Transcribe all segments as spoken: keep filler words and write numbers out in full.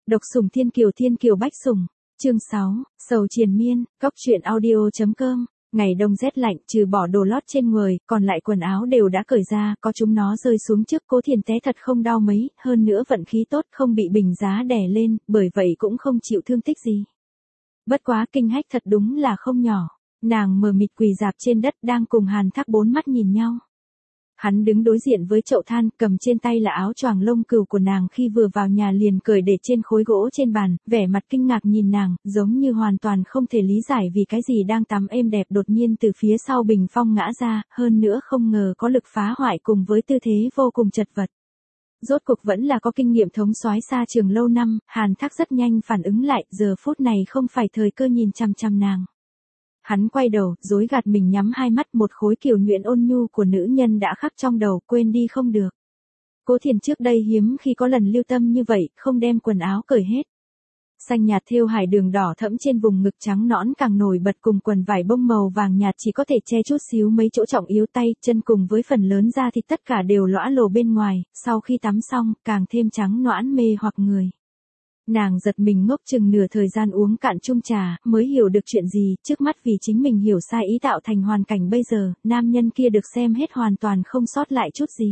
Độc sủng thiên kiều thiên kiều bách sủng. Chương sáu, sầu triền miên, cóc truyện audio.com. Ngày đông rét lạnh, trừ bỏ đồ lót trên người, còn lại quần áo đều đã cởi ra, có chúng nó rơi xuống trước Cố Thiền té thật không đau mấy, hơn nữa vận khí tốt không bị bình giá đè lên, bởi vậy cũng không chịu thương tích gì. Bất quá kinh hách thật đúng là không nhỏ, nàng mờ mịt quỳ rạp trên đất đang cùng Hàn Thác bốn mắt nhìn nhau. Hắn đứng đối diện với chậu than, cầm trên tay là áo choàng lông cừu của nàng khi vừa vào nhà liền cởi để trên khối gỗ trên bàn, vẻ mặt kinh ngạc nhìn nàng, giống như hoàn toàn không thể lý giải vì cái gì đang tắm êm đẹp đột nhiên từ phía sau bình phong ngã ra, hơn nữa không ngờ có lực phá hoại cùng với tư thế vô cùng chật vật. Rốt cuộc vẫn là có kinh nghiệm thống soái xa trường lâu năm, Hàn Thác rất nhanh phản ứng lại, giờ phút này không phải thời cơ nhìn chằm chằm nàng. Hắn quay đầu, dối gạt mình nhắm hai mắt, một khối kiều nhuyễn ôn nhu của nữ nhân đã khắc trong đầu, quên đi không được. Cố Thiền trước đây hiếm khi có lần lưu tâm như vậy, không đem quần áo cởi hết. Xanh nhạt thêu hải đường đỏ thẫm trên vùng ngực trắng nõn càng nổi bật cùng quần vải bông màu vàng nhạt chỉ có thể che chút xíu mấy chỗ trọng yếu tay, chân cùng với phần lớn da thịt tất cả đều lõa lồ bên ngoài, sau khi tắm xong, càng thêm trắng nõn mê hoặc người. Nàng giật mình ngốc chừng nửa thời gian uống cạn chung trà, mới hiểu được chuyện gì, trước mắt vì chính mình hiểu sai ý tạo thành hoàn cảnh bây giờ, nam nhân kia được xem hết hoàn toàn không sót lại chút gì.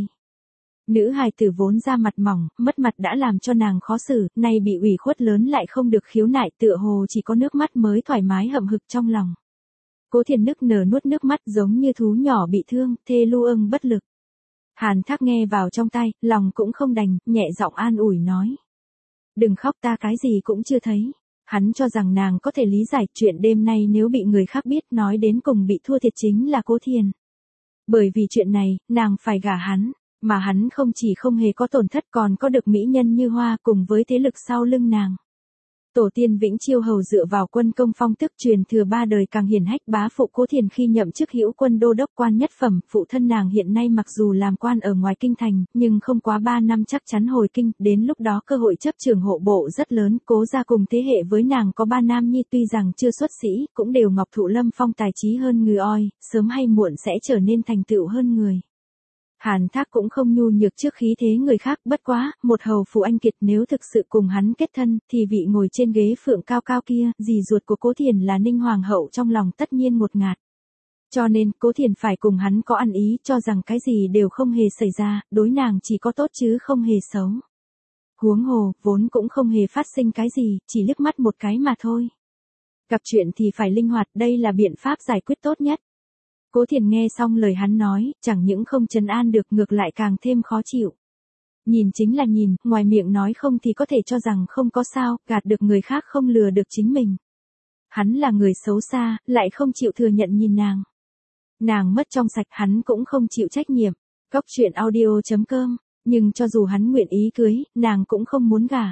Nữ hài tử vốn da mặt mỏng, mất mặt đã làm cho nàng khó xử, nay bị ủy khuất lớn lại không được khiếu nại, tựa hồ chỉ có nước mắt mới thoải mái hậm hực trong lòng. Cố Thiền nức nở nuốt nước mắt giống như thú nhỏ bị thương, thê lu âng bất lực. Hàn Thác nghe vào trong tai, lòng cũng không đành, nhẹ giọng an ủi nói. Đừng khóc, ta cái gì cũng chưa thấy. Hắn cho rằng nàng có thể lý giải chuyện đêm nay nếu bị người khác biết, nói đến cùng bị thua thiệt chính là Cố Thiền. Bởi vì chuyện này, nàng phải gả hắn, mà hắn không chỉ không hề có tổn thất còn có được mỹ nhân như hoa cùng với thế lực sau lưng nàng. Tổ tiên Vĩnh Chiêu hầu dựa vào quân công phong tức truyền thừa ba đời càng hiển hách, bá phụ Cố Thiền khi nhậm chức hữu quân đô đốc quan nhất phẩm, phụ thân nàng hiện nay mặc dù làm quan ở ngoài kinh thành, nhưng không quá ba năm chắc chắn hồi kinh, đến lúc đó cơ hội chấp trường hộ bộ rất lớn. Cố gia cùng thế hệ với nàng có ba nam nhi, tuy rằng chưa xuất sĩ, cũng đều ngọc thụ lâm phong, tài trí hơn người oi, sớm hay muộn sẽ trở nên thành tựu hơn người. Hàn Thác cũng không nhu nhược trước khí thế người khác, bất quá, một hầu phủ anh kiệt nếu thực sự cùng hắn kết thân, thì vị ngồi trên ghế phượng cao cao kia, dì ruột của Cố Thiền là Ninh Hoàng hậu trong lòng tất nhiên ngột ngạt. Cho nên, Cố Thiền phải cùng hắn có ăn ý, cho rằng cái gì đều không hề xảy ra, đối nàng chỉ có tốt chứ không hề xấu. Huống hồ, vốn cũng không hề phát sinh cái gì, chỉ liếc mắt một cái mà thôi. Gặp chuyện thì phải linh hoạt, đây là biện pháp giải quyết tốt nhất. Cố Thiền nghe xong lời hắn nói, chẳng những không trấn an được, ngược lại càng thêm khó chịu. Nhìn chính là nhìn, ngoài miệng nói không thì có thể cho rằng không có sao, gạt được người khác không lừa được chính mình. Hắn là người xấu xa, lại không chịu thừa nhận nhìn nàng. Nàng mất trong sạch, hắn cũng không chịu trách nhiệm. Cóc truyện audio.com, nhưng cho dù hắn nguyện ý cưới, nàng cũng không muốn gả.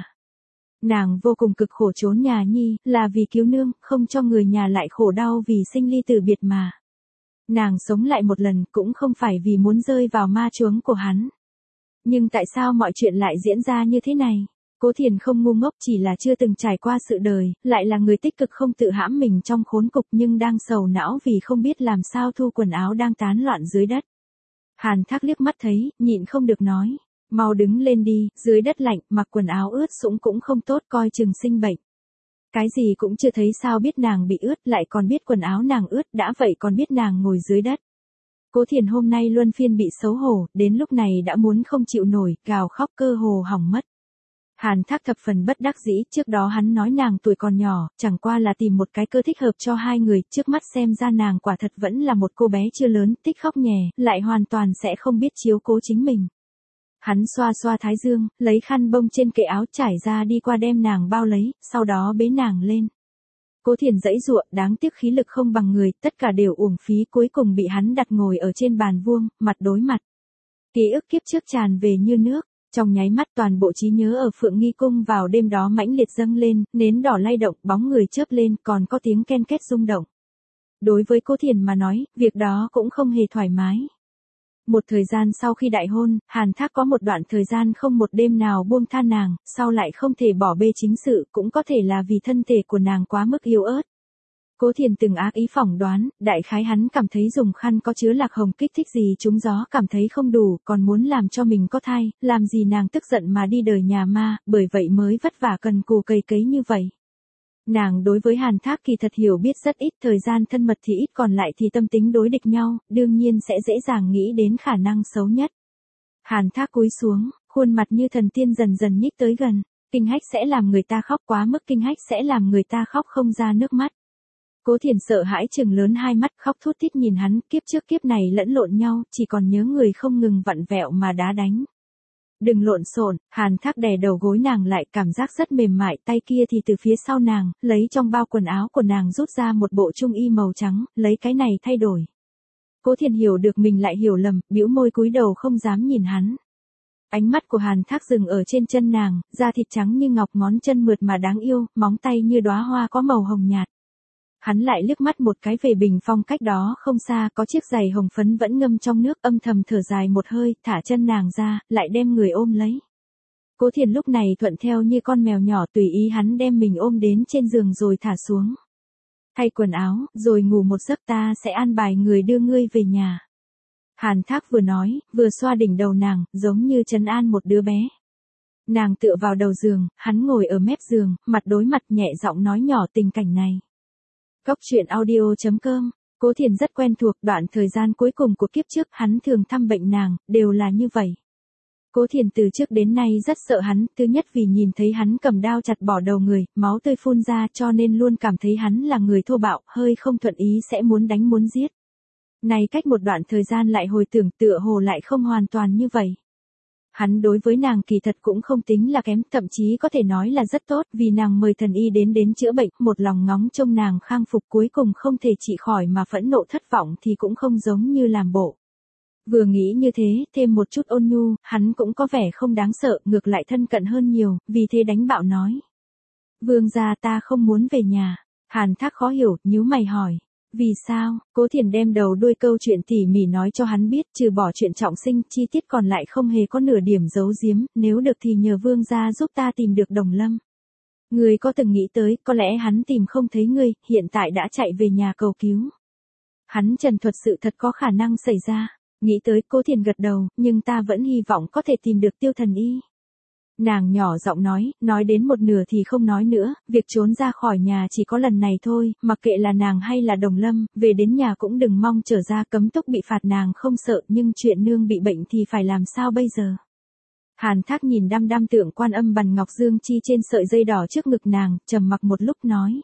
Nàng vô cùng cực khổ trốn nhà nhi, là vì cứu nương, không cho người nhà lại khổ đau vì sinh ly tử biệt mà. Nàng sống lại một lần cũng không phải vì muốn rơi vào ma chuống của hắn. Nhưng tại sao mọi chuyện lại diễn ra như thế này? Cố Thiền không ngu ngốc, chỉ là chưa từng trải qua sự đời, lại là người tích cực không tự hãm mình trong khốn cục nhưng đang sầu não vì không biết làm sao thu quần áo đang tán loạn dưới đất. Hàn Thác liếc mắt thấy, nhịn không được nói. Mau đứng lên đi, dưới đất lạnh, mặc quần áo ướt sũng cũng không tốt, coi chừng sinh bệnh. Cái gì cũng chưa thấy sao biết nàng bị ướt, lại còn biết quần áo nàng ướt, đã vậy còn biết nàng ngồi dưới đất. Cố Thiền hôm nay luân phiên bị xấu hổ, đến lúc này đã muốn không chịu nổi, gào khóc cơ hồ hỏng mất. Hàn Thác thập phần bất đắc dĩ, trước đó hắn nói nàng tuổi còn nhỏ, chẳng qua là tìm một cái cơ thích hợp cho hai người, trước mắt xem ra nàng quả thật vẫn là một cô bé chưa lớn, thích khóc nhè, lại hoàn toàn sẽ không biết chiếu cố chính mình. Hắn xoa xoa thái dương, lấy khăn bông trên kệ áo trải ra đi qua đem nàng bao lấy, sau đó bế nàng lên. Cố Thiền giãy giụa, đáng tiếc khí lực không bằng người, tất cả đều uổng phí, cuối cùng bị hắn đặt ngồi ở trên bàn vuông, mặt đối mặt. Ký ức kiếp trước tràn về như nước, trong nháy mắt toàn bộ trí nhớ ở Phượng Nghi Cung vào đêm đó mãnh liệt dâng lên, nến đỏ lay động, bóng người chớp lên, còn có tiếng ken két rung động. Đối với Cố Thiền mà nói, việc đó cũng không hề thoải mái. Một thời gian sau khi đại hôn, Hàn Thác có một đoạn thời gian không một đêm nào buông tha nàng, sau lại không thể bỏ bê chính sự, cũng có thể là vì thân thể của nàng quá mức yếu ớt. Cố Thiền từng ác ý phỏng đoán, đại khái hắn cảm thấy dùng khăn có chứa lạc hồng kích thích gì trúng gió cảm thấy không đủ, còn muốn làm cho mình có thai, làm gì nàng tức giận mà đi đời nhà ma, bởi vậy mới vất vả cần cù cày cấy như vậy. Nàng đối với Hàn Thác kỳ thật hiểu biết rất ít, thời gian thân mật thì ít, còn lại thì tâm tính đối địch nhau, đương nhiên sẽ dễ dàng nghĩ đến khả năng xấu nhất. Hàn Thác cúi xuống, khuôn mặt như thần tiên dần dần nhích tới gần, kinh hách sẽ làm người ta khóc, quá mức kinh hách sẽ làm người ta khóc không ra nước mắt. Cố Thiền sợ hãi trừng lớn hai mắt, khóc thút thít nhìn hắn, kiếp trước kiếp này lẫn lộn nhau, chỉ còn nhớ người không ngừng vặn vẹo mà đá đánh. Đừng lộn xộn, Hàn Thác đè đầu gối nàng lại, cảm giác rất mềm mại, tay kia thì từ phía sau nàng, lấy trong bao quần áo của nàng rút ra một bộ trung y màu trắng, lấy cái này thay đổi. Cố Thiền hiểu được mình lại hiểu lầm, bĩu môi cúi đầu không dám nhìn hắn. Ánh mắt của Hàn Thác dừng ở trên chân nàng, da thịt trắng như ngọc, ngón chân mượt mà đáng yêu, móng tay như đóa hoa có màu hồng nhạt. Hắn lại liếc mắt một cái về bình phong cách đó không xa, có chiếc giày hồng phấn vẫn ngâm trong nước, âm thầm thở dài một hơi, thả chân nàng ra, lại đem người ôm lấy. Cố Thiền lúc này thuận theo như con mèo nhỏ, tùy ý hắn đem mình ôm đến trên giường rồi thả xuống. Thay quần áo, rồi ngủ một giấc, ta sẽ an bài người đưa ngươi về nhà. Hàn Thác vừa nói, vừa xoa đỉnh đầu nàng, giống như trấn an một đứa bé. Nàng tựa vào đầu giường, hắn ngồi ở mép giường, mặt đối mặt, nhẹ giọng nói nhỏ tình cảnh này. Góc truyện audio chấm com. Cố Thiền rất quen thuộc đoạn thời gian cuối cùng của kiếp trước, hắn thường thăm bệnh nàng, đều là như vậy. Cố Thiền từ trước đến nay rất sợ hắn, thứ nhất vì nhìn thấy hắn cầm đao chặt bỏ đầu người, máu tươi phun ra, cho nên luôn cảm thấy hắn là người thô bạo, hơi không thuận ý sẽ muốn đánh muốn giết. Này cách một đoạn thời gian lại hồi tưởng, tựa hồ lại không hoàn toàn như vậy. Hắn đối với nàng kỳ thật cũng không tính là kém, thậm chí có thể nói là rất tốt, vì nàng mời thần y đến đến chữa bệnh, một lòng ngóng trông nàng khang phục, cuối cùng không thể trị khỏi mà phẫn nộ thất vọng thì cũng không giống như làm bộ. Vừa nghĩ như thế, thêm một chút ôn nhu, hắn cũng có vẻ không đáng sợ, ngược lại thân cận hơn nhiều, vì thế đánh bạo nói. Vương gia, ta không muốn về nhà. Hàn Thác khó hiểu, nhíu mày hỏi. Vì sao? Cố Thiền đem đầu đuôi câu chuyện tỉ mỉ nói cho hắn biết, trừ bỏ chuyện trọng sinh, chi tiết còn lại không hề có nửa điểm giấu giếm, nếu được thì nhờ vương gia giúp ta tìm được Đồng Lâm. Ngươi có từng nghĩ tới, có lẽ hắn tìm không thấy ngươi, hiện tại đã chạy về nhà cầu cứu. Hắn trần thuật sự thật có khả năng xảy ra. Nghĩ tới, Cố Thiền gật đầu, nhưng ta vẫn hy vọng có thể tìm được Tiêu Thần Y. Nàng nhỏ giọng nói, nói đến một nửa thì không nói nữa, việc trốn ra khỏi nhà chỉ có lần này thôi, mặc kệ là nàng hay là Đồng Lâm, về đến nhà cũng đừng mong trở ra, cấm túc bị phạt nàng không sợ, nhưng chuyện nương bị bệnh thì phải làm sao bây giờ? Hàn Thác nhìn đăm đăm tượng Quan Âm Bằn Ngọc Dương Chi trên sợi dây đỏ trước ngực nàng, trầm mặc một lúc nói.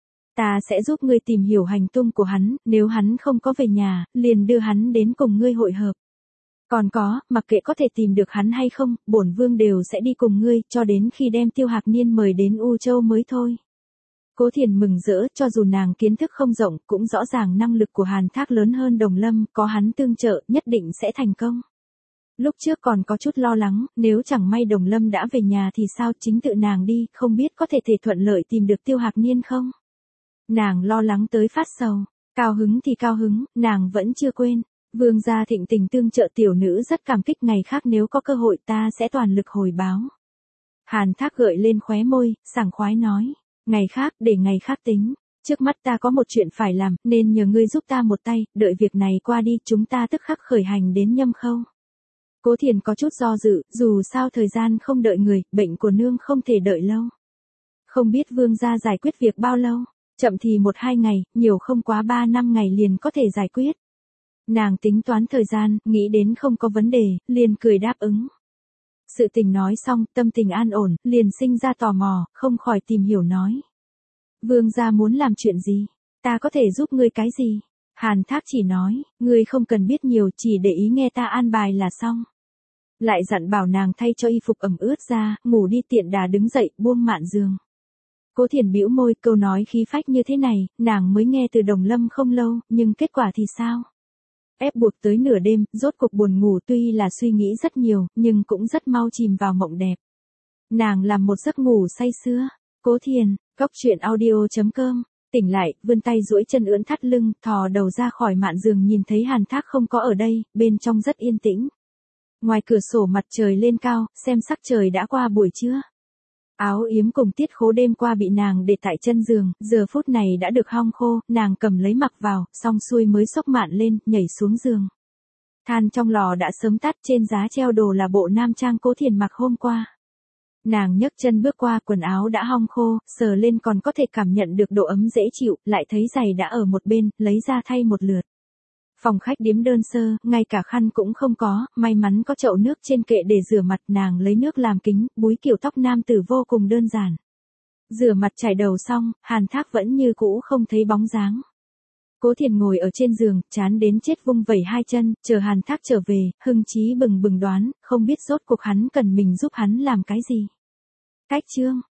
Ta sẽ giúp ngươi tìm hiểu hành tung của hắn, nếu hắn không có về nhà, liền đưa hắn đến cùng ngươi hội hợp. Còn có, mặc kệ có thể tìm được hắn hay không, bổn vương đều sẽ đi cùng ngươi, cho đến khi đem Tiêu Hạc Niên mời đến U Châu mới thôi. Cố Thiền mừng rỡ, cho dù nàng kiến thức không rộng, cũng rõ ràng năng lực của Hàn Thác lớn hơn Đồng Lâm, có hắn tương trợ, nhất định sẽ thành công. Lúc trước còn có chút lo lắng, nếu chẳng may Đồng Lâm đã về nhà thì sao, chính tự nàng đi, không biết có thể thể thuận lợi tìm được Tiêu Hạc Niên không? Nàng lo lắng tới phát sầu, cao hứng thì cao hứng, nàng vẫn chưa quên. Vương gia thịnh tình tương trợ tiểu nữ rất cảm kích, ngày khác nếu có cơ hội ta sẽ toàn lực hồi báo. Hàn Thác gợi lên khóe môi, sảng khoái nói, ngày khác, để ngày khác tính, trước mắt ta có một chuyện phải làm, nên nhờ ngươi giúp ta một tay, đợi việc này qua đi, chúng ta tức khắc khởi hành đến Nhâm Khâu. Cố Thiền có chút do dự, dù sao thời gian không đợi người, bệnh của nương không thể đợi lâu. Không biết vương gia giải quyết việc bao lâu, chậm thì một hai ngày, nhiều không quá ba năm ngày liền có thể giải quyết. Nàng tính toán thời gian, nghĩ đến không có vấn đề, liền cười đáp ứng. Sự tình nói xong, tâm tình an ổn, liền sinh ra tò mò, không khỏi tìm hiểu nói. Vương gia muốn làm chuyện gì? Ta có thể giúp ngươi cái gì? Hàn Thác chỉ nói, ngươi không cần biết nhiều, chỉ để ý nghe ta an bài là xong. Lại dặn bảo nàng thay cho y phục ẩm ướt ra, ngủ đi, tiện đà đứng dậy, buông mạn giường. Cố Thiền bĩu môi, câu nói khí phách như thế này, nàng mới nghe từ Đồng Lâm không lâu, nhưng kết quả thì sao? Ép buộc tới nửa đêm, rốt cuộc buồn ngủ, tuy là suy nghĩ rất nhiều, nhưng cũng rất mau chìm vào mộng đẹp. Nàng làm một giấc ngủ say sưa. Cố Thiền, góc truyện audio chấm com. Tỉnh lại, vươn tay duỗi chân ưỡn thắt lưng, thò đầu ra khỏi mạn giường, nhìn thấy Hàn Thác không có ở đây, bên trong rất yên tĩnh. Ngoài cửa sổ mặt trời lên cao, xem sắc trời đã qua buổi trưa. Áo yếm cùng tiết khố đêm qua bị nàng để tại chân giường, giờ phút này đã được hong khô, nàng cầm lấy mặc vào, xong xuôi mới xốc mạn lên, nhảy xuống giường. Than trong lò đã sớm tắt, trên giá treo đồ là bộ nam trang Cố Thiền mặc hôm qua. Nàng nhấc chân bước qua, quần áo đã hong khô, sờ lên còn có thể cảm nhận được độ ấm dễ chịu, lại thấy giày đã ở một bên, lấy ra thay một lượt. Phòng khách điếm đơn sơ, ngay cả khăn cũng không có, may mắn có chậu nước trên kệ để rửa mặt, nàng lấy nước làm kính, búi kiểu tóc nam tử vô cùng đơn giản. Rửa mặt chải đầu xong, Hàn Thác vẫn như cũ không thấy bóng dáng. Cố Thiền ngồi ở trên giường, chán đến chết vung vẩy hai chân, chờ Hàn Thác trở về, hưng chí bừng bừng đoán, không biết rốt cuộc hắn cần mình giúp hắn làm cái gì. Cách chương